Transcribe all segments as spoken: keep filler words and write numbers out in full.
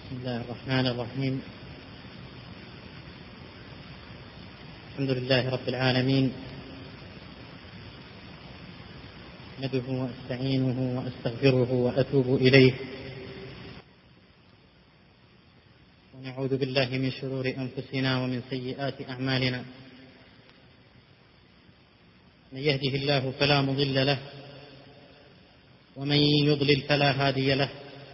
بسم الله الرحمن الرحيم. الحمد لله رب العالمين، أحمده وأستعينه وأستغفره وأتوب إليه، ونعوذ بالله من شرور أنفسنا ومن سيئات أعمالنا. من يهده الله فلا مضل له، ومن يضلل فلا هادي له.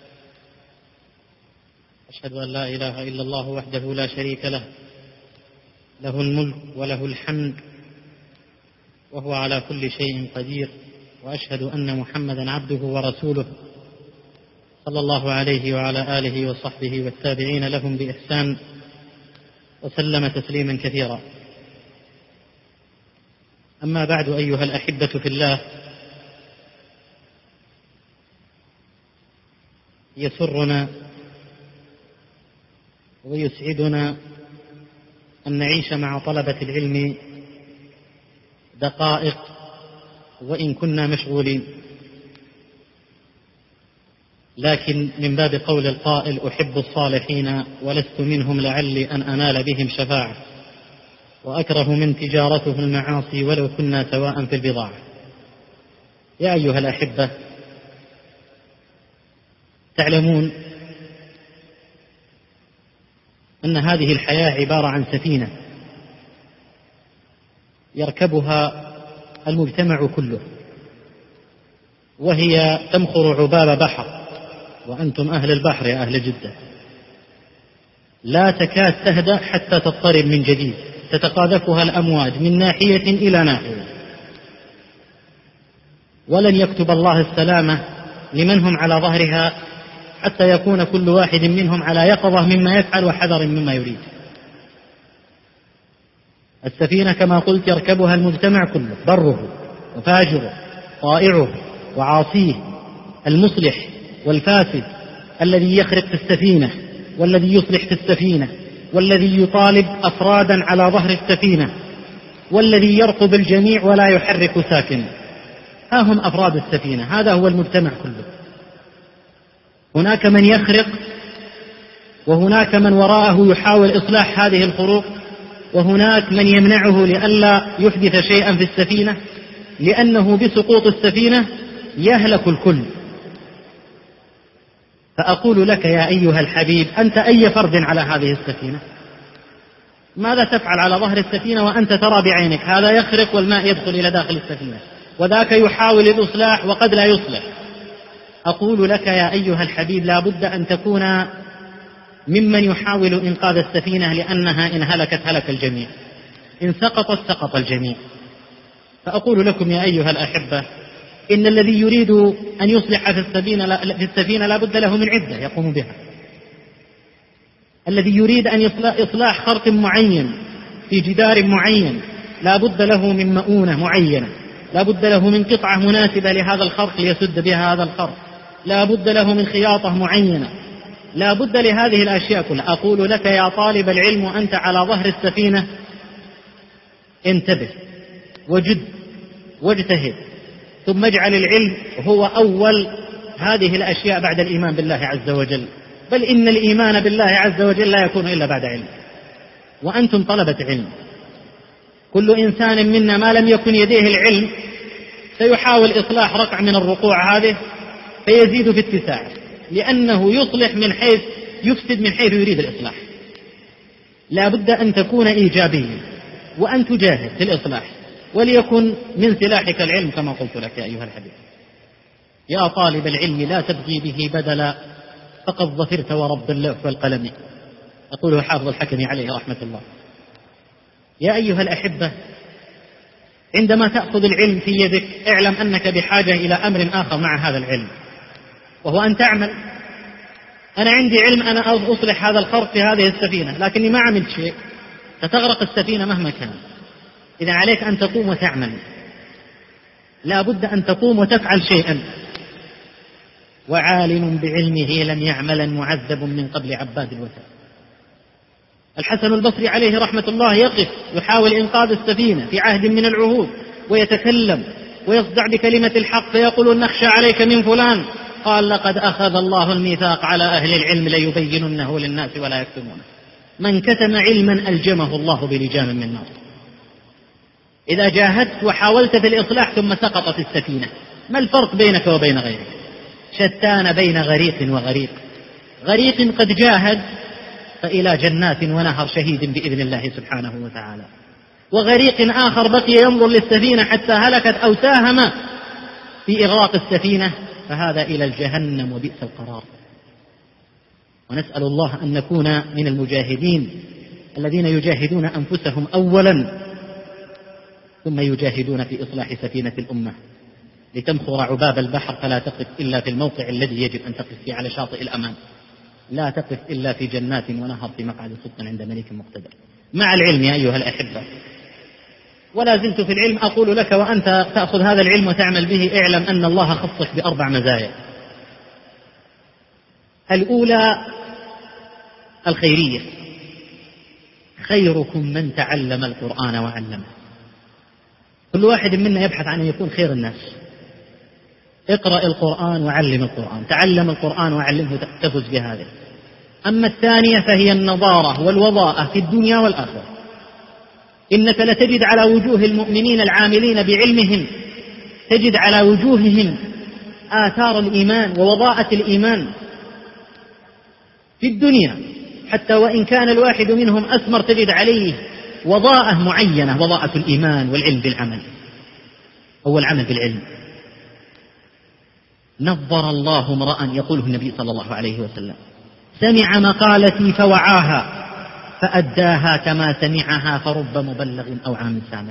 أشهد أن لا إله إلا الله وحده لا شريك له، له الملك وله الحمد وهو على كل شيء قدير. وأشهد أن محمدا عبده ورسوله صلى الله عليه وعلى آله وصحبه والتابعين لهم بإحسان، وسلم تسليما كثيرا. أما بعد، أيها الأحبة في الله، يسرنا ويسعدنا أن نعيش مع طلبة العلم دقائق وإن كنا مشغولين، لكن من باب قول القائل: أحب الصالحين ولست منهم لعلي أن أنال بهم شفاعة، وأكره من تجارته المعاصي ولو كنا سواء في البضاعة. يا أيها الأحبة، تعلمون أن هذه الحياة عبارة عن سفينة يركبها المجتمع كله، وهي تمخر عباب بحر، وأنتم أهل البحر يا أهل جدة، لا تكاد تهدأ حتى تضطرب من جديد، تتقاذفها الأمواج من ناحية إلى ناحية. ولن يكتب الله السلامة لمن هم على ظهرها حتى يكون كل واحد منهم على يقظة مما يفعل وحذر مما يريد. السفينة كما قلت يركبها المجتمع كله، بره وفاجره، طائعه وعاصيه، المصلح والفاسد، الذي يخرق في السفينة والذي يصلح في السفينة، والذي يطالب أفرادا على ظهر السفينة، والذي يرقب الجميع ولا يحرك ساكن. ها هم أفراد السفينة، هذا هو المجتمع كله. هناك من يخرق، وهناك من وراءه يحاول إصلاح هذه الخروق، وهناك من يمنعه لئلا يحدث شيئا في السفينة، لأنه بسقوط السفينة يهلك الكل. فأقول لك يا أيها الحبيب، أنت أي فرد على هذه السفينة؟ ماذا تفعل على ظهر السفينة وأنت ترى بعينك هذا يخرق والماء يدخل إلى داخل السفينة، وذاك يحاول الإصلاح وقد لا يصلح؟ أقول لك يا أيها الحبيب، لا بد أن تكون ممن يحاول إنقاذ السفينة، لأنها إن هلكت هلك الجميع، إن سقطت سقط الجميع. فأقول لكم يا أيها الأحبة، إن الذي يريد أن يصلح في السفينة في السفينة لا بد له من عدة يقوم بها. الذي يريد أن إصلاح خرق معين في جدار معين لا بد له من مؤونة معينة، لا بد له من قطعة مناسبة لهذا الخرق ليسد بها هذا الخرق، لا بد له من خياطة معينة، لا بد لهذه الأشياء كلها. أقول لك يا طالب العلم وأنت على ظهر السفينة، انتبه وجد واجتهد، ثم اجعل العلم هو أول هذه الأشياء بعد الإيمان بالله عز وجل، بل إن الإيمان بالله عز وجل لا يكون إلا بعد علم. وأنتم طلبة علم، كل إنسان منا ما لم يكن يديه العلم سيحاول إصلاح رقع من الرقوع هذه فيزيد في اتساع، لأنه يصلح من حيث يفسد من حيث يريد الإصلاح. لا بد أن تكون إيجابيا وأن تجاهد في الإصلاح، وليكن من سلاحك العلم كما قلت لك يا أيها الحبيب. يا طالب العلم، لا تبغي به بدلا، فقد ظفرت ورب اللوح والقلم. أقوله حافظ الحكم عليه رحمة الله. يا أيها الأحبة، عندما تأخذ العلم في يدك اعلم أنك بحاجة إلى أمر آخر مع هذا العلم، وهو أن تعمل. أنا عندي علم أنا أصلح هذا الخرق في هذه السفينة، لكني ما عملت شيء، ستغرق السفينة مهما كان. إذا عليك أن تقوم وتعمل، لا بد أن تقوم وتفعل شيئا. وعالم بعلمه لم يعملا معذب من قبل عباد الوثن. الحسن البصري عليه رحمة الله يقف يحاول إنقاذ السفينة في عهد من العهود، ويتكلم ويصدع بكلمة الحق، فيقول: نخشى عليك من فلان، قال لقد أخذ الله الميثاق على أهل العلم ليبيننه للناس ولا يكتمونه. من كتم علما ألجمه الله بلجام من نار. إذا جاهدت وحاولت في الإصلاح ثم سقطت السفينة، ما الفرق بينك وبين غيرك؟ شتان بين غريق وغريق. غريق قد جاهد فإلى جنات ونهر شهيد بإذن الله سبحانه وتعالى، وغريق آخر بقي ينظر للسفينة حتى هلكت أو ساهم في إغراق السفينة، فهذا إلى الجهنم وبئس القرار. ونسأل الله أن نكون من المجاهدين الذين يجاهدون أنفسهم أولا ثم يجاهدون في إصلاح سفينة الأمة لتمخر عباب البحر، فلا تقف إلا في الموقع الذي يجب أن تقف فيه على شاطئ الأمان، لا تقف إلا في جنات ونهر في مقعد صدق عند ملك مقتدر. مع العلم يا أيها الأحبة، ولا زلت في العلم، أقول لك وأنت تأخذ هذا العلم وتعمل به، اعلم أن الله خصك بأربع مزايا. الأولى الخيرية، خيركم من تعلم القرآن وعلمه. كل واحد منا يبحث عن أن يكون خير الناس. اقرأ القرآن وعلم القرآن، تعلم القرآن وعلمه، تفز بهذا. أما الثانية فهي النظارة والوضاءة في الدنيا والآخرة. إنك لتجد على وجوه المؤمنين العاملين بعلمهم، تجد على وجوههم آثار الإيمان ووضاءة الإيمان في الدنيا، حتى وإن كان الواحد منهم أسمر تجد عليه وضاءة معينة، وضاءة الإيمان والعلم بالعمل، هو العمل بالعلم. نظر الله امرأ، يقوله النبي صلى الله عليه وسلم، سمع مقالتي فوعاها فأداها كما سمعها، فرب مبلغ أو عام سامع.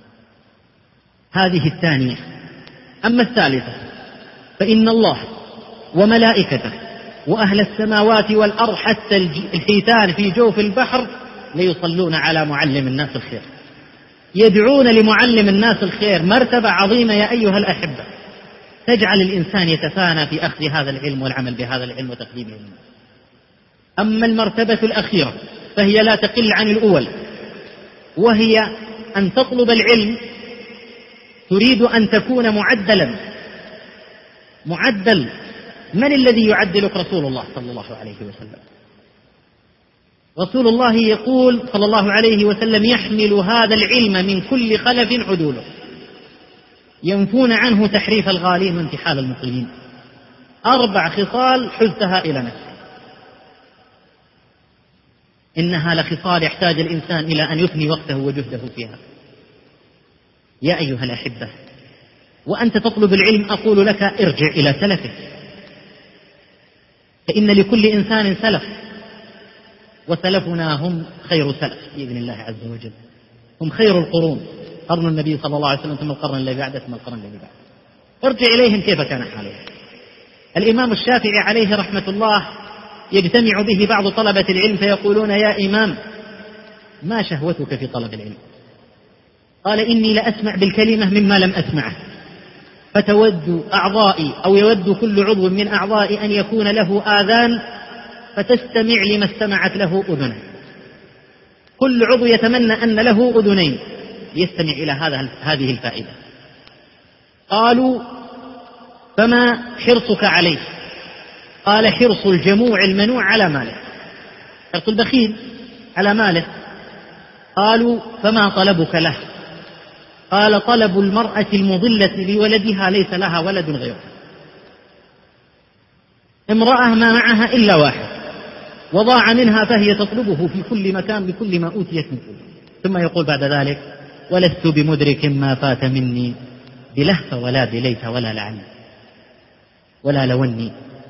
هذه الثانية. أما الثالثة فإن الله وملائكته وأهل السماوات والأرض حتى الحيتان في جوف البحر ليصلون على معلم الناس الخير، يدعون لمعلم الناس الخير. مرتبة عظيمة يا أيها الأحبة، تجعل الإنسان يتفانى في أخذ هذا العلم والعمل بهذا العلم وتقديمه للناس. أما المرتبة الأخيرة فهي لا تقل عن الأول، وهي أن تطلب العلم تريد أن تكون معدلا. معدل من الذي يعدلك؟ رسول الله صلى الله عليه وسلم. رسول الله يقول صلى الله عليه وسلم: يحمل هذا العلم من كل خلف عدوله، ينفون عنه تحريف الغالين وانتحال المقيمين. أربع خصال حزتها إلى نفسه، إنها لخصال يحتاج الإنسان إلى أن يفني وقته وجهده فيها. يا أيها الأحبة، وأنت تطلب العلم أقول لك ارجع إلى سلفك، فإن لكل إنسان سلف، وسلفنا هم خير سلف بإذن الله عز وجل، هم خير القرون، قرن النبي صلى الله عليه وسلم ثم القرن الذي بعده ثم القرن الذي بعده. ارجع إليهم كيف كان حالهم. الإمام الشافعي عليه رحمة الله يجتمع به بعض طلبة العلم فيقولون: يا إمام، ما شهوتك في طلب العلم؟ قال: إني لأسمع بالكلمة مما لم أسمعه، فتود أعضائي أو يود كل عضو من أعضائي أن يكون له آذان فتستمع لما استمعت له أذنين. كل عضو يتمنى أن له أذنين يستمع إلى هذا هذه الفائدة. قالوا: فما حرصك عليه؟ قال: حرص الجموع المنوع على ماله، حرص البخيل على ماله. قالوا: فما طلبك له؟ قال: طلب المرأة المضلة لولدها ليس لها ولد غيره. امرأة ما معها إلا واحد وضاع منها فهي تطلبه في كل مكان بكل ما أوتيت من كله. ثم يقول بعد ذلك: ولست بمدرك ما فات مني بلهف ولا بليت ولا لعل ولا لوني.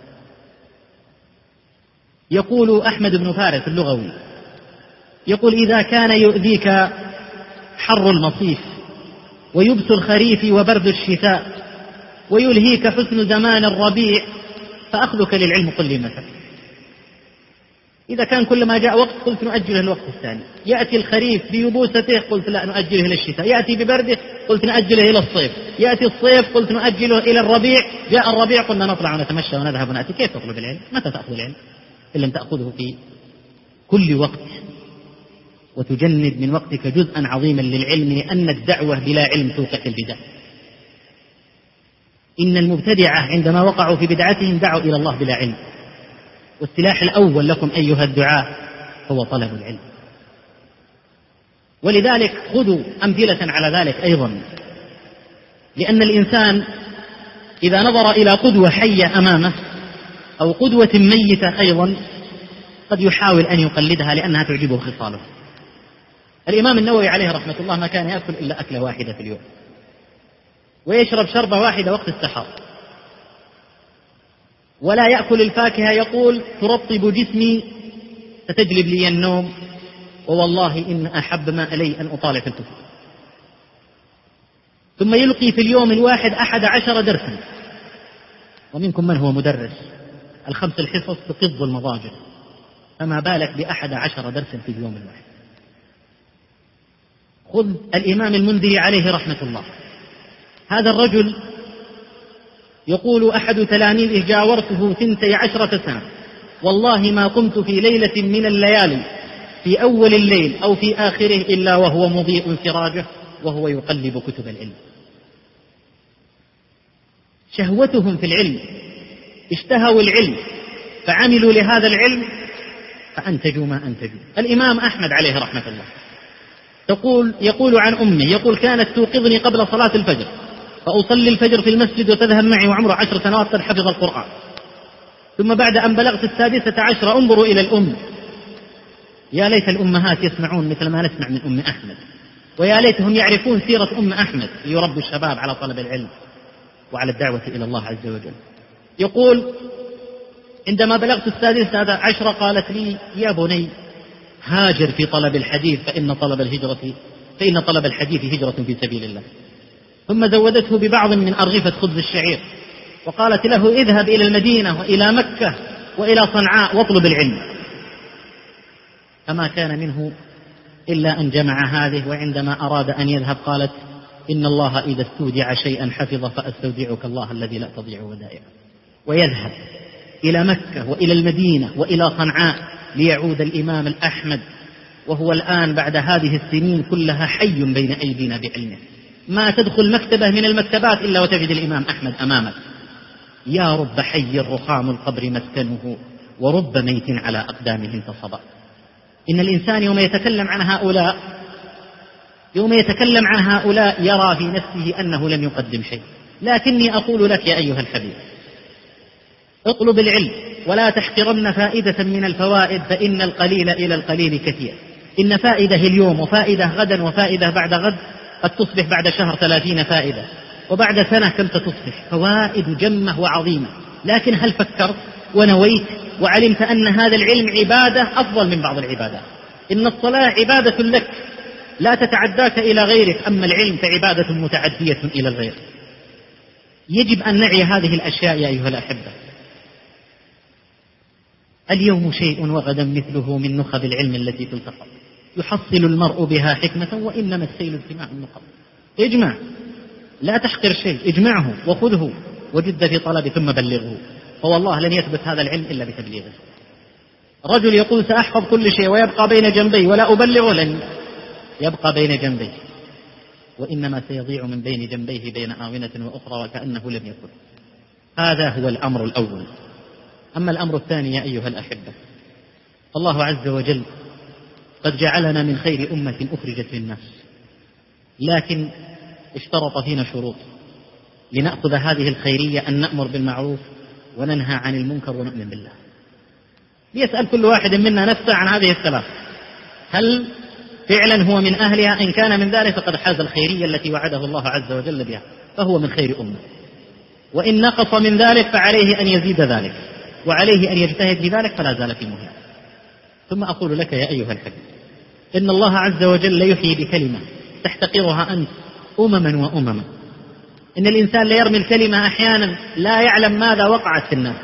يقول أحمد بن فارس اللغوي، يقول: إذا كان يؤذيك حر المصيف ويبس الخريف وبرد الشتاء ويلهيك حسن زمان الربيع فأخذك للعلم قل لي مثل. إذا كان كل ما جاء وقت قلت نؤجله الوقت الثاني، يأتي الخريف بيبوسته قلت لا نؤجله إلى الشتاء، يأتي ببرده قلت نؤجله إلى الصيف، يأتي الصيف قلت نؤجله إلى الربيع، جاء الربيع قلنا نطلع ونتمشى ونذهب ونأتي. كيف تطلب العلم؟ متى تأخذ العلم؟ إن لم تأخذه في كل وقت وتجند من وقتك جزءا عظيما للعلم، لأن الدعوة بلا علم توقع البدع. إن المبتدعة عندما وقعوا في بدعتهم دعوا إلى الله بلا علم، والسلاح الأول لكم أيها الدعاة هو طلب العلم. ولذلك خذوا أمثلة على ذلك أيضا، لأن الإنسان إذا نظر إلى قدوة حية أمامه أو قدوة ميتة أيضا قد يحاول أن يقلدها لأنها تعجبه خصاله. الإمام النووي عليه رحمة الله ما كان يأكل إلا أكلة واحدة في اليوم، ويشرب شربة واحدة وقت السحر، ولا يأكل الفاكهة، يقول ترطب جسمي ستجلب لي النوم، ووالله إن أحب ما إلي أن أطالع في الكتب. ثم يلقي في اليوم الواحد أحد عشر درسا، ومنكم من هو مدرس الخمس الحصص بقض المضاجع، فما بالك بأحد عشر درسا في اليوم الواحد. خذ الإمام المنذري عليه رحمة الله، هذا الرجل يقول أحد تلاميذه جاورته ثنتي عشرة سنة، والله ما قمت في ليلة من الليالي في أول الليل أو في آخره إلا وهو مضيء سراجه وهو يقلب كتب العلم. شهوتهم في العلم، اشتهوا العلم فعملوا لهذا العلم فأنتجوا ما أنتجوا. الإمام أحمد عليه رحمة الله تقول يقول عن أمي، يقول كانت توقظني قبل صلاة الفجر فأصلي الفجر في المسجد وتذهب معي وعمره عشر سنوات قد حفظ القرآن، ثم بعد أن بلغت السادسة عشر انظروا إلى الأم، يا ليت الأمهات يسمعون مثل ما نسمع من أم أحمد، ويا ليتهم يعرفون سيرة أم أحمد ليربوا الشباب على طلب العلم وعلى الدعوة إلى الله عز وجل. يقول عندما بلغت السادسة عشر قالت لي يا بني هاجر في طلب الحديث فإن طلب الهجرة فإن طلب الحديث هجرة في سبيل الله، ثم زودته ببعض من أرغفة خبز الشعير وقالت له اذهب إلى المدينة وإلى مكة وإلى صنعاء واطلب العلم، فما كان منه إلا أن جمع هذه، وعندما أراد أن يذهب قالت إن الله إذا استودع شيئا حفظ فأستودعك الله الذي لا تضيع ودائعه، ويذهب إلى مكة وإلى المدينة وإلى صنعاء ليعود الإمام الأحمد، وهو الآن بعد هذه السنين كلها حي بين أيدينا بعلمه، ما تدخل مكتبة من المكتبات إلا وتجد الإمام أحمد أمامك. يا رب حي رخام القبر مسكنه ورب ميت على أقدامه انتصبا. إن الإنسان يوم يتكلم عن هؤلاء يوم يتكلم عن هؤلاء يرى في نفسه أنه لم يقدم شيء، لكني أقول لك يا أيها الحبيب اطلب العلم ولا تحقرن فائدة من الفوائد، فإن القليل إلى القليل كثير. إن فائدة اليوم وفائدة غدا وفائدة بعد غد قد تصبح بعد شهر ثلاثين فائدة، وبعد سنة كم تصبح فوائد جمة وعظيمة. لكن هل فكرت ونويت وعلمت أن هذا العلم عبادة أفضل من بعض العبادات؟ إن الصلاة عبادة لك لا تتعداك إلى غيرك، أما العلم فعبادة متعدية إلى الغير. يجب أن نعي هذه الأشياء يا أيها الأحبة. اليوم شيء وغدا مثله من نخب العلم التي تلتقط، يحصل المرء بها حكمة وإنما السيل اجتماع النقب. اجمع، لا تحقر شيء، اجمعه وخذه وجد في طلبه ثم بلغه، فوالله لن يثبت هذا العلم إلا بتبليغه. رجل يقول سأحفظ كل شيء ويبقى بين جنبي ولا أبلغه، لن يبقى بين جنبي، وإنما سيضيع من بين جنبيه بين آونة وأخرى وكأنه لم يكن. هذا هو الأمر الأول. أما الأمر الثاني يا أيها الأحبة، الله عز وجل قد جعلنا من خير أمة أخرجت للناس، لكن اشترط فينا شروط لنأخذ هذه الخيرية، أن نأمر بالمعروف وننهى عن المنكر ونؤمن بالله. ليسأل كل واحد منا نفسه عن هذه الثلاث، هل فعلا هو من أهلها؟ إن كان من ذلك فقد حاز الخيرية التي وعده الله عز وجل بها، فهو من خير أمة. وإن نقص من ذلك فعليه أن يزيد ذلك، وعليه أن يجتهد في ذلك فلا زال في مهمة. ثم أقول لك يا أيها الحبيب، إن الله عز وجل يحيي بكلمة تحتقرها أنت أمما وأمما. إن الإنسان لا يرمي الكلمة أحيانا لا يعلم ماذا وقعت في الناس،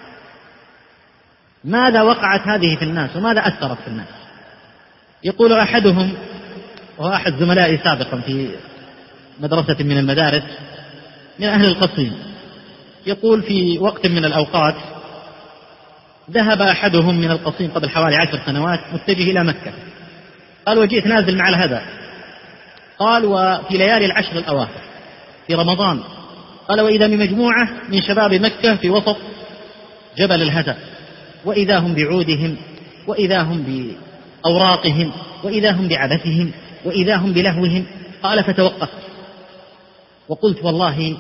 ماذا وقعت هذه في الناس وماذا أثرت في الناس. يقول أحدهم، وهو أحد زملائي سابقا في مدرسة من المدارس من أهل القصيم، يقول في وقت من الأوقات ذهب أحدهم من القصيم قبل حوالي عشر سنوات متجه إلى مكة، قال وجئت نازل مع الهدى، قال وفي ليالي العشر الأواخر في رمضان قال وإذا بمجموعة من شباب مكة في وسط جبل الهدى، وإذا هم بعودهم، وإذا هم بأوراقهم، وإذا هم بعبثهم، وإذا هم بلهوهم. قال فتوقفت وقلت والله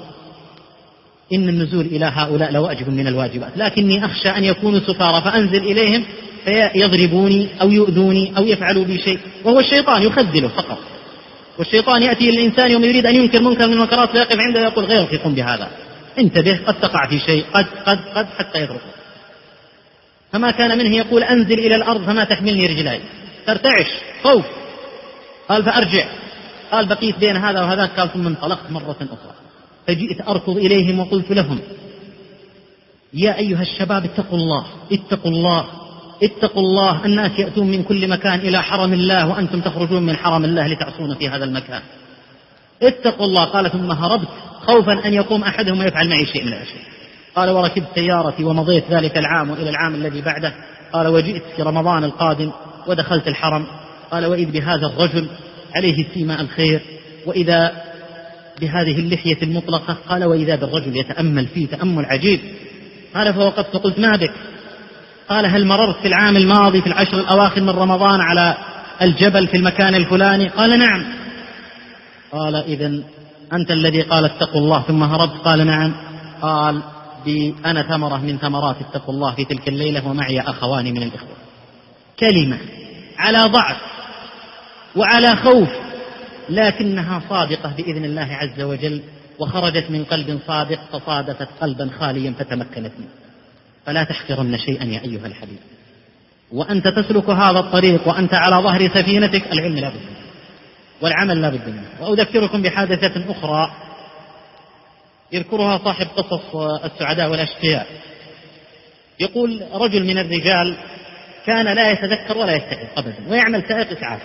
إن النزول إلى هؤلاء لواجب من الواجبات، لكني أخشى أن يكونوا سفارى فأنزل إليهم فيضربوني أو يؤذوني أو يفعلوا بي شيء، وهو الشيطان يخذله فقط. والشيطان يأتي للإنسان يوم يريد أن ينكر منكر من المنكرات فيقف عنده يقول غيرك يقوم بهذا، انتبه قد تقع في شيء، قد قد قد حتى يتركه. فما كان منه يقول أنزل إلى الأرض فما تحملني رجلاي، ترتعش خوف. قال فأرجع، قال بقيت بين هذا وهذا. قال ثم انطلقت مرة أخرى فجئت أركض إليهم وقلت لهم يا أيها الشباب اتقوا الله اتقوا الله اتقوا الله، الناس يأتون من كل مكان إلى حرم الله وأنتم تخرجون من حرم الله لتعصون في هذا المكان، اتقوا الله. قال ثم هربت خوفا أن يقوم أحدهم ويفعل معي شيء من الأشياء. قال وركبت سيارتي ومضيت ذلك العام وإلى العام الذي بعده. قال وجئت في رمضان القادم ودخلت الحرم. قال وإذ بهذا الرجل عليه سيماء الخير، وإذا بهذه اللحية المطلقة. قال وإذا بالرجل يتأمل فيه تأمل عجيب. قال فوقفت فقلت ما بك؟ قال هل مررت في العام الماضي في العشر الأواخر من رمضان على الجبل في المكان الفلاني؟ قال نعم. قال إذن أنت الذي قال اتقوا الله ثم هربت؟ قال نعم. قال أنا ثمرة من ثمرات اتقوا الله في تلك الليلة ومعي أخوان من الإخوة. كلمة على ضعف وعلى خوف، لكنها صادقة بإذن الله عز وجل، وخرجت من قلب صادق فصادفت قلبا خاليا فتمكنت منه. فلا تحقرن شيئا يا أيها الحبيب، وأنت تسلك هذا الطريق وأنت على ظهر سفينتك، العلم لا بد منه والعمل لا بد منه. وأذكركم بحادثة أخرى يذكرها صاحب قصص السعداء والأشقياء. يقول رجل من الرجال كان لا يتذكر ولا يستيقظ أبدا ويعمل سائق إسعاف.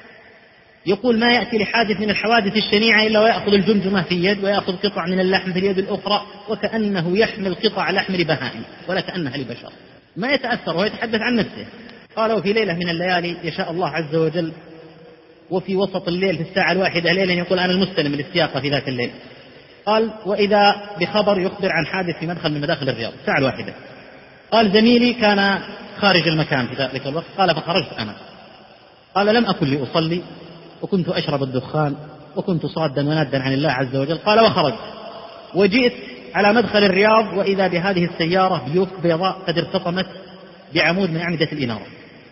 يقول ما يأتي لحادث من الحوادث الشنيعة إلا ويأخذ الجمجمة في يد ويأخذ قطع من اللحم في اليد الأخرى، وكأنه يحمل قطع لحم لبهائم ولا كأنها لبشر، ما يتأثر ويتحدث عن نفسه. قال وفي ليلة من الليالي يشاء الله عز وجل وفي وسط الليل في الساعة الواحدة ليلا يقول أنا المستلم للسياقة في ذاك الليل. قال وإذا بخبر يخبر عن حادث في مدخل من مداخل الرياض الساعة الواحدة. قال زميلي كان خارج المكان في ذلك الوقت. قال فخرجت أنا. قال لم أكن لأصلي وكنت أشرب الدخان وكنت صادا ونادا عن الله عز وجل. قال وخرجت وجئت على مدخل الرياض وإذا بهذه السيارة بيوت بيضاء قد ارتطمت بعمود من أعمدة الإنارة.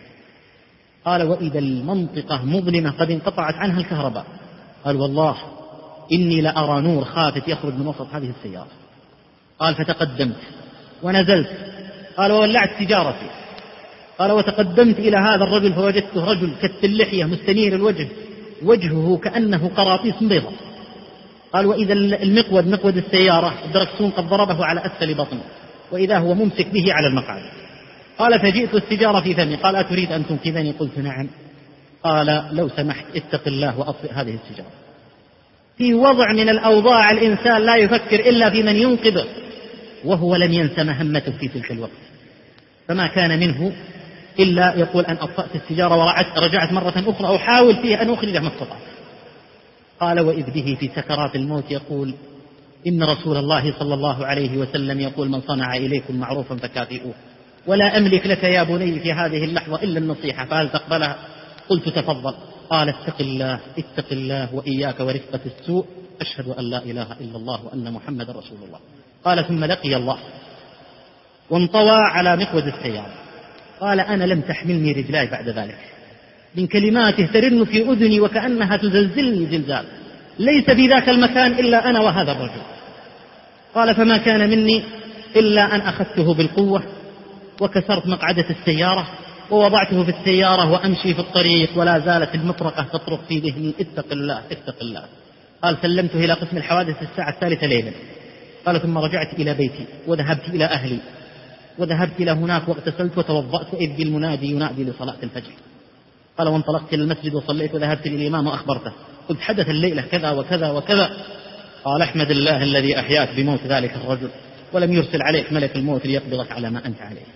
قال وإذا المنطقة مظلمة قد انقطعت عنها الكهرباء. قال والله إني لأرى نور خافت يخرج من وسط هذه السيارة. قال فتقدمت ونزلت. قال وولعت سيجارتي. قال وتقدمت إلى هذا الرجل فوجدته رجل كت اللحية مستنير الوجه، وجهه كأنه قراطيس بيضاء. قال وإذا المقود مقود السيارة الدركسون قد ضربه على أسفل بطنه وإذا هو ممسك به على المقعد. قال فجئت السيجارة في فمي. قال أتريد أن تنقذني؟ قلت نعم. قال لو سمحت اتق الله وأطفئ هذه السيجارة. في وضع من الأوضاع الإنسان لا يفكر إلا في من ينقذه، وهو لم ينس مهمته في تلك الوقت، فما كان منه إلا يقول أن أطفأت السيجارة ورجعت مرة أخرى أحاول فيه أن أخرجه ما استطعت. قال وإذ به في سكرات الموت يقول إن رسول الله صلى الله عليه وسلم يقول من صنع إليكم معروفا فكافئوه، ولا أملك لك يا بني في هذه اللحظة إلا النصيحة فهل تقبلها؟ قلت تفضل. قال اتق الله اتق الله وإياك ورفقة السوء، أشهد أن لا إله إلا الله وأن محمد رسول الله. قال ثم لقي الله وانطوى على مقود السيارة. قال أنا لم تحملني رجلاي بعد ذلك، من كلماته ترن في أذني وكأنها تزلزلني زلزال، ليس في ذاك المكان إلا أنا وهذا الرجل. قال فما كان مني إلا أن أخذته بالقوة وكسرت مقعدة السيارة ووضعته في السيارة وأمشي في الطريق ولا زالت المطرقة تطرق في ذهني اتق الله اتق الله. قال سلمته إلى قسم الحوادث الساعة الثالثة ليلا. قال ثم رجعت إلى بيتي وذهبت إلى أهلي وذهبت إلى هناك واغتسلت وتوضأت إذ بالمنادي ينادي لصلاة الفجر. قال وانطلقت إلى المسجد وصليت وذهبت للإمام وأخبرته قلت حدث الليلة كذا وكذا وكذا. قال احمد الله الذي أحياك بموت ذلك الرجل ولم يرسل عليك ملك الموت ليقبضك على ما أنت عليه.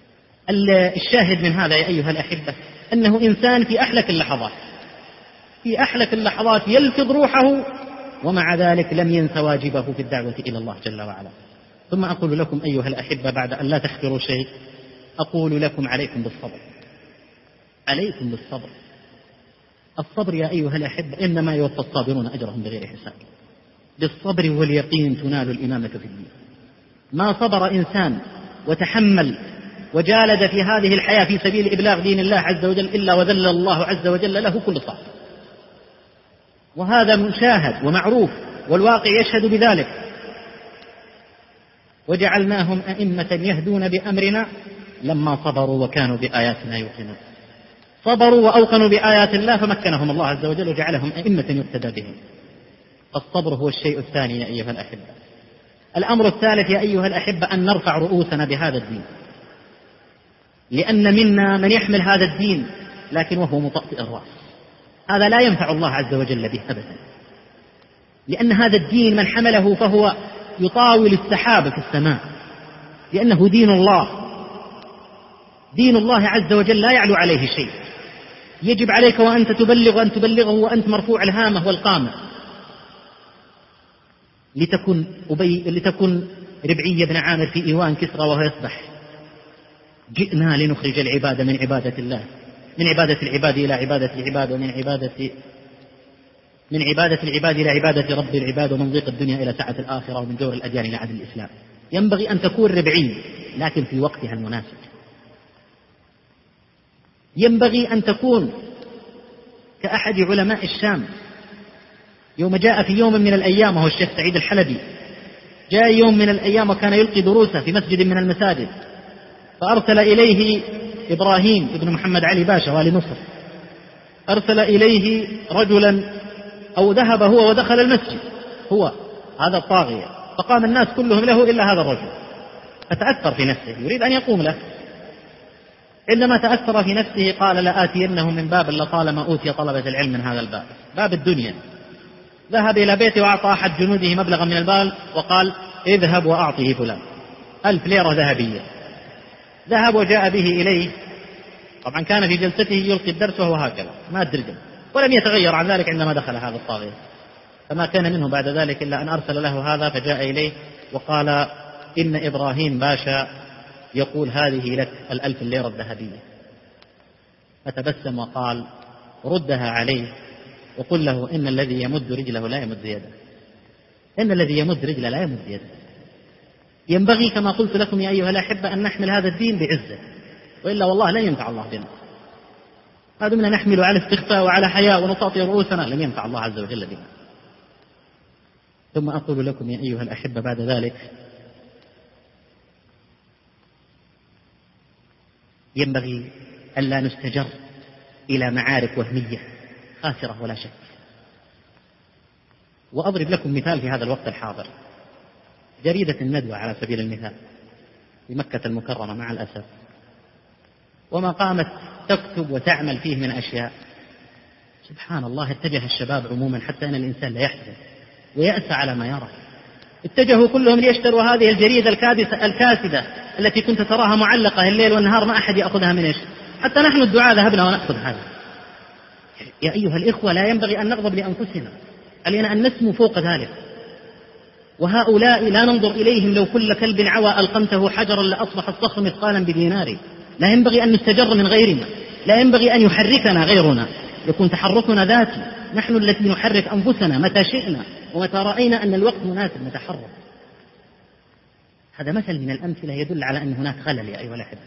الشاهد من هذا يا أيها الأحبة أنه إنسان في أحلك اللحظات في أحلك اللحظات يلفظ روحه ومع ذلك لم ينس واجبه في الدعوة إلى الله جل وعلا. ثم أقول لكم أيها الأحبة بعد أن لا تخبروا شيء، أقول لكم عليكم بالصبر، عليكم بالصبر. الصبر يا أيها الأحبة إنما يوفى الصابرون أجرهم بغير حساب. بالصبر واليقين تنال الإمامة في الدين. ما صبر إنسان وتحمل وجالد في هذه الحياة في سبيل إبلاغ دين الله عز وجل إلا وذل الله عز وجل له كل صعب، وهذا مشاهد ومعروف والواقع يشهد بذلك. وجعلناهم أئمة يهدون بأمرنا لما صبروا وكانوا بآياتنا يوقنون. صبروا وأوقنوا بآيات الله فمكنهم الله عز وجل وجعلهم أئمة يقتدى بهم. الصبر هو الشيء الثاني يا أيها الأحبة. الأمر الثالث يا أيها الأحبة أن نرفع رؤوسنا بهذا الدين، لأن منا من يحمل هذا الدين لكن وهو مطأطئ الرأس، هذا لا ينفع الله عز وجل به أبدا، لأن هذا الدين من حمله فهو يطاول السحاب في السماء، لأنه دين الله، دين الله عز وجل لا يعلو عليه شيء. يجب عليك وأنت تبلغ أن تبلغه وأنت مرفوع الهامة والقامة. لتكن, أبي لتكن ربعي بن عامر في إيوان كسرى وهو يصبح: جئنا لنخرج العباد من عبادة الله، من عبادة العباد إلى عبادة العباد، ومن عبادة من عبادة العباد إلى عبادة رب العباد، ومن ضيق الدنيا إلى سعة الآخرة، ومن جور الأديان إلى عدل الإسلام. ينبغي أن تكون ربعي لكن في وقتها المناسب. ينبغي أن تكون كأحد علماء الشام يوم جاء في يوم من الأيام، وهو الشيخ سعيد الحلبي، جاء يوم من الأيام وكان يلقي دروسه في مسجد من المساجد، فأرسل إليه إبراهيم ابن محمد علي باشا والي مصر، أرسل إليه رجلا أو ذهب هو ودخل المسجد، هو هذا الطاغية، فقام الناس كلهم له إلا هذا الرجل، فتأثر في نفسه يريد أن يقوم له. عندما تأثر في نفسه قال: لآتينه من باب لطالما أوتي طلبة العلم من هذا الباب، باب الدنيا. ذهب إلى بيته وأعطى أحد جنوده مبلغا من المال وقال: اذهب وأعطيه فلان ألف ليرة ذهبية. ذهب وجاء به إليه، طبعا كان في جلسته يلقي الدرس وهو هكذا ما أدرجه، ولم يتغير عن ذلك عندما دخل هذا الطاغية، فما كان منه بعد ذلك إلا أن أرسل له هذا، فجاء إليه وقال: إن إبراهيم باشا يقول هذه لك الألف الليرة الذهبية. فتبسم وقال: ردها عليه وقل له إن الذي يمد رجله لا يمد يده، إن الذي يمد رجله لا يمد يده. ينبغي كما قلت لكم يا أيها الأحبة أن نحمل هذا الدين بعزة، وإلا والله لن ينفع الله بنا. هذا من نحمل على استخفاء وعلى حياء ونطاطي رؤوسنا لن ينفع الله عز وجل بنا. ثم أقول لكم يا أيها الأحبة بعد ذلك: ينبغي ألا نستجر إلى معارك وهمية خاسرة ولا شك. وأضرب لكم مثال في هذا الوقت الحاضر. جريدة الندوة على سبيل المثال في مكة المكرمة مع الأسف، وما قامت تكتب وتعمل فيه من أشياء، سبحان الله، اتجه الشباب عموما حتى أن الإنسان لا يحزن ويأسى على ما يرى. اتجهوا كلهم ليشتروا هذه الجريدة الكاسدة التي كنت تراها معلقة الليل والنهار ما أحد يأخذها من إيش، حتى نحن الدعاء ذهبنا ونأخذ هذا. يا أيها الإخوة، لا ينبغي أن نغضب لأنفسنا، علينا أن نسمو فوق ذلك. وهؤلاء لا ننظر إليهم لو كل كلب عوى ألقمته حجرا لأصبح الصخر مثقالا بدينار. لا ينبغي أن نستجر من غيرنا، لا ينبغي أن يحركنا غيرنا، يكون تحركنا ذاتي، نحن التي نحرك أنفسنا متى شئنا ومتى رأينا أن الوقت مناسب نتحرك. هذا مثل من الأمثلة يدل على أن هناك خلل يا أيها الأحبة.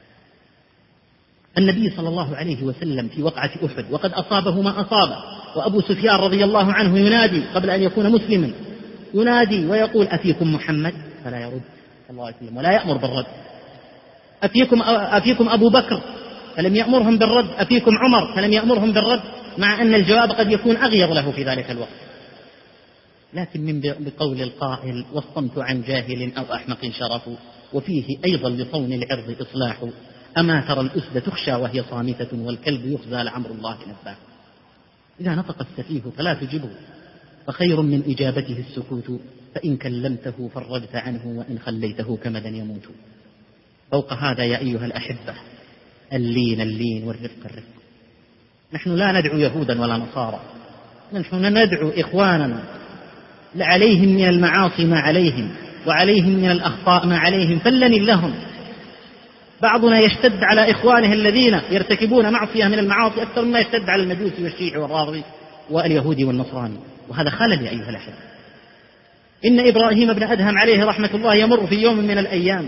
النبي صلى الله عليه وسلم في وقعة أحد وقد أصابه ما أصابه، وأبو سفيان رضي الله عنه ينادي قبل أن يكون مسلما، ينادي ويقول: أفيكم محمد؟ فلا يرد صلى الله عليه وسلم ولا يأمر بالرد. أفيكم, أفيكم أبو بكر؟ فلم يأمرهم بالرد. أفيكم عمر؟ فلم يأمرهم بالرد، مع أن الجواب قد يكون أغير له في ذلك الوقت. لكن من بقول القائل: والصمت عن جاهل أو أحمق شرف، وفيه أيضا لصون العرض إصلاح. أما ترى الأسد تخشى وهي صامتة، والكلب يخزى لعمر الله نباه. إذا نطق السفيه فلا تجبه، فخير من إجابته السكوت، فإن كلمته فرجت عنه، وإن خليته كمدا يموت. فوق هذا يا أيها الأحبة اللين اللين والرفق الرفق. نحن لا ندعو يهودا ولا نصارى، نحن ندعو إخواننا عليهم من المعاصي ما عليهم، وعليهم من الأخطاء ما عليهم، فلن لهم. بعضنا يشتد على إخوانه الذين يرتكبون معصية من المعاصي أكثر مما يشتد على المجوسي والشيعي والرافضي واليهودي والنصراني، وهذا خلل يا أيها الأحبة. إن إبراهيم بن أدهم عليه رحمة الله يمر في يوم من الأيام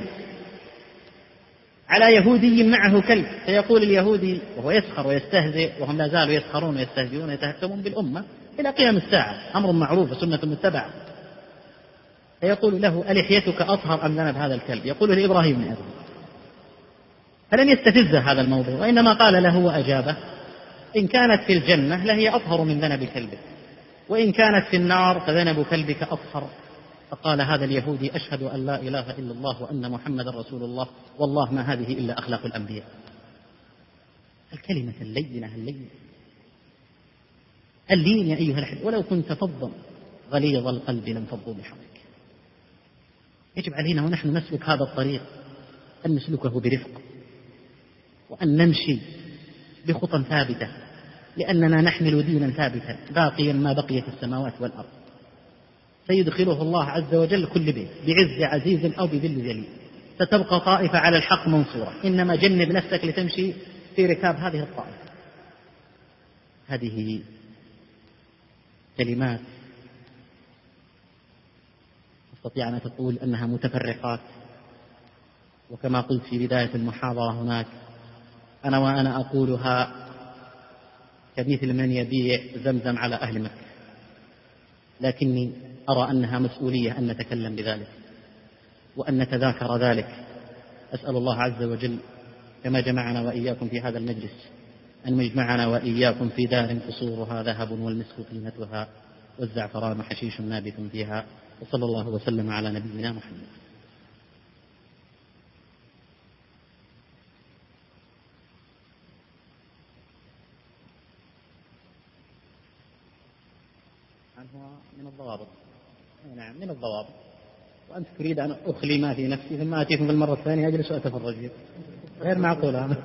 على يهودي معه كلب، فيقول اليهودي وهو يسخر ويستهزئ، وهم لا زالوا يسخرون ويستهزئون ويتهكمون بالأمة إلى قيام الساعة، أمر معروف وسنة متبعة، فيقول له: ألحيتك أطهر أم ذنب هذا الكلب؟ يقول لإبراهيم بن أدهم، فلم يستفزه هذا الموضوع، وإنما قال له وأجابه: إن كانت في الجنة لهي أطهر من ذنب كلبك، وإن كانت في النار فذنب كلبك أطهر. فقال هذا اليهودي: أشهد أن لا إله إلا الله وأن محمد رسول الله، والله ما هذه إلا أخلاق الأنبياء. الكلمة اللينة اللينة اللين يا أيها الأحبة، ولو كنت فظا غليظ القلب لانفضوا من حولك. يجب علينا ونحن نسلك هذا الطريق أن نسلكه برفق، وأن نمشي بخطى ثابتة، لأننا نحمل دينا ثابتا باقيا ما بقيت السماوات والأرض، سيدخله الله عز وجل كل بيت بعز عزيز أو بذل ذليل، ستبقى طائفة على الحق منصورة، إنما جنب نفسك لتمشي في ركاب هذه الطائفة. هذه كلمات تستطيع أن تقول أنها متفرقات، وكما قلت في بداية المحاضرة هناك، أنا وأنا أقولها كمثل من يبيع زمزم على أهل مكة، لكني أرى أنها مسؤولية أن نتكلم بذلك وأن نتذاكر ذلك. أسأل الله عز وجل كما جمعنا وإياكم في هذا المجلس أن يجمعنا وإياكم في دار قصورها ذهب والمسك طينتها والزعفران حشيش نابت فيها، وصلى الله وسلم على نبينا محمد. من الضوابط، نعم من الضوابط. وأنت تريد أن أخلي ما في نفسي ثم آتيكم في المرة الثانية أجلس وأتفرج فيه، غير معقول هذا.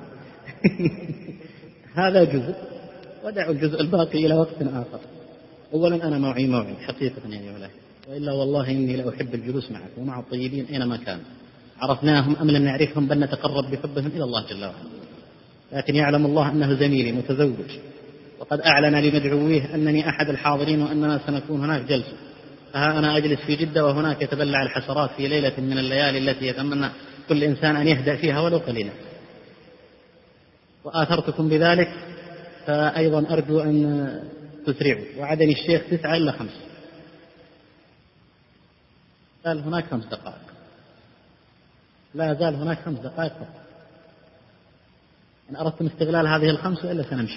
هذا جزء، ودعوا الجزء الباقي إلى وقت آخر. أولا أنا معي موعد حقيقة يا أيها الأخوة، وإلا والله إني لأحب الجلوس معك ومع الطيبين أينما كان، عرفناهم أم لم نعرفهم، بل نتقرب بحبهم إلى الله جل وعلا. لكن يعلم الله أنه زميلي متزوج، وقد أعلن لمدعويه أنني أحد الحاضرين وأننا سنكون هناك جلسة، فها أنا أجلس في جدة وهناك يتبلع الحسرات في ليلة من الليالي التي يتمنى كل إنسان أن يهدأ فيها ولو قليلا، وآثرتكم بذلك، فأيضا أرجو أن تسرعوا. وعدني الشيخ تسعة إلا خمس، قال هناك خمس دقائق، لا زال هناك خمس دقائق فقط. إن أردتم استغلال هذه الخمس وإلا سنمشي.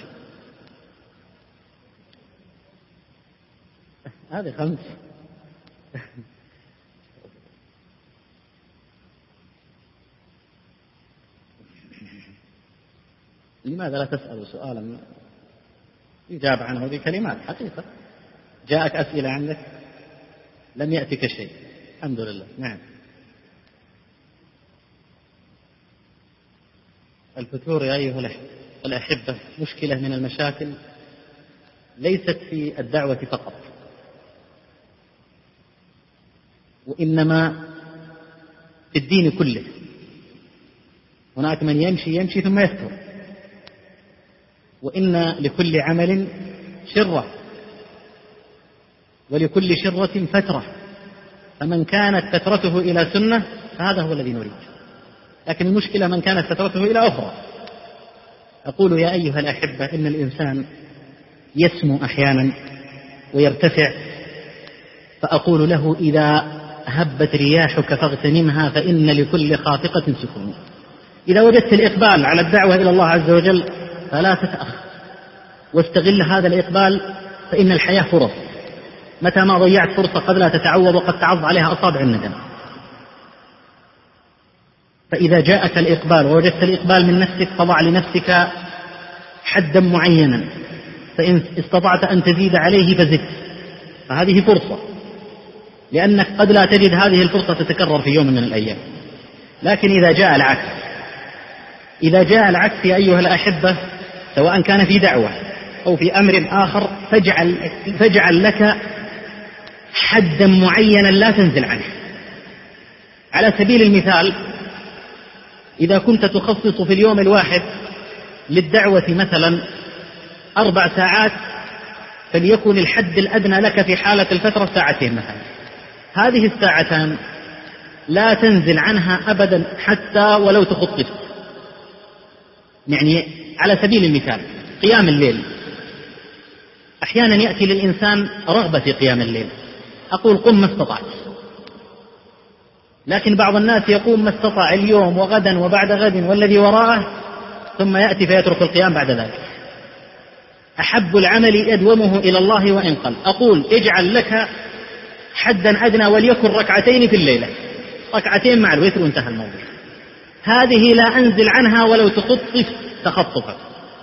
هذه خمس. لماذا لا تسأل سؤالا يجاب عنه بكلمات حقيقة؟ جاءك أسئلة عندك، لم يأتك شيء، الحمد لله. نعم. الفتور يا أيها الأحبة مشكلة من المشاكل، ليست في الدعوة فقط، وإنما في الدين كله. هناك من يمشي يمشي ثم يفتر، وإن لكل عمل شرة ولكل شرة فترة، فمن كانت فترته إلى سنة فهذا هو الذي نريد، لكن المشكلة من كانت فترته إلى أخرى. أقول يا أيها الأحبة إن الإنسان يسمو أحيانا ويرتفع، فأقول له إذا هبت رياحك فاغتنمها، فإن لكل خافقة سكون. إذا وجدت الإقبال على الدعوة إلى الله عز وجل فلا تتأخر، واستغل هذا الإقبال، فإن الحياة فرص، متى ما ضيعت فرصة قد لا تتعوض وقد تعض عليها أصابع الندم. فإذا جاءك الإقبال ووجدت الإقبال من نفسك فضع لنفسك حدا معينا، فإن استطعت أن تزيد عليه فزد، فهذه فرصة، لأنك قد لا تجد هذه الفرصة تتكرر في يوم من الأيام. لكن إذا جاء العكس، إذا جاء العكس يا أيها الأحبة، سواء كان في دعوة أو في أمر آخر، فاجعل, فاجعل لك حدا معينا لا تنزل عنه. على سبيل المثال، إذا كنت تخصص في اليوم الواحد للدعوة مثلا أربع ساعات، فليكن الحد الأدنى لك في حالة الفترة ساعتين مثلا. هذه الساعتان لا تنزل عنها أبدا حتى ولو تخطط. يعني على سبيل المثال قيام الليل، أحيانا يأتي للإنسان رغبة في قيام الليل، أقول قم ما استطعت، لكن بعض الناس يقوم ما استطاع اليوم وغدا وبعد غد والذي وراءه، ثم يأتي فيترك القيام بعد ذلك. أحب العمل أدومه إلى الله وإن قل. أقول اجعل لك حدا أدنى وليكن ركعتين في الليلة، ركعتين مع الوتر وانتهى الموضوع. هذه لا أنزل عنها ولو تخطف تخطفا.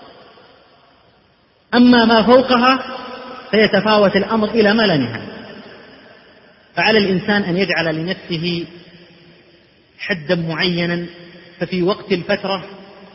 أما ما فوقها فيتفاوت الأمر إلى ما لا نهاية. فعلى الإنسان أن يجعل لنفسه حدا معينا، ففي وقت الفترة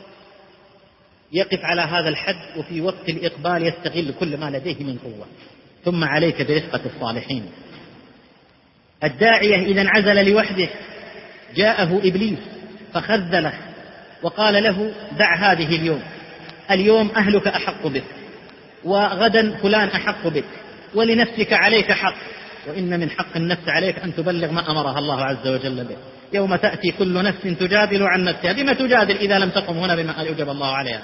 يقف على هذا الحد، وفي وقت الإقبال يستغل كل ما لديه من قوة. ثم عليك برفقة الصالحين. الداعية إذا انعزل لوحده جاءه إبليس فخذله وقال له دع هذه اليوم، اليوم أهلك أحق بك، وغدا فلان أحق بك، ولنفسك عليك حق، وإن من حق النفس عليك أن تبلغ ما أمرها الله عز وجل به. يوم تأتي كل نفس تجادل عن نفسها. بما تجادل إذا لم تقم هنا بما أوجب الله عليها؟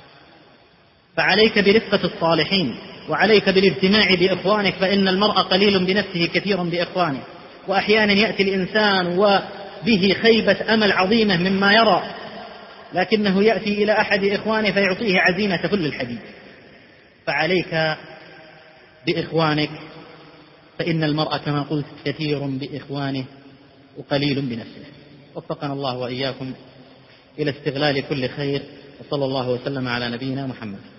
فعليك برفقة الصالحين، وعليك بالاجتماع بإخوانك، فإن المرء قليل بنفسه كثير بإخوانه. وأحيانا يأتي الإنسان وبه خيبة أمل عظيمة مما يرى، لكنه يأتي إلى أحد إخوانه فيعطيه عزيمة كل الحديد. فعليك بإخوانك، فإن المرء كما قلت كثير بإخوانه وقليل بنفسه. وفقنا الله وإياكم إلى استغلال كل خير، وصلى الله وسلم على نبينا محمد.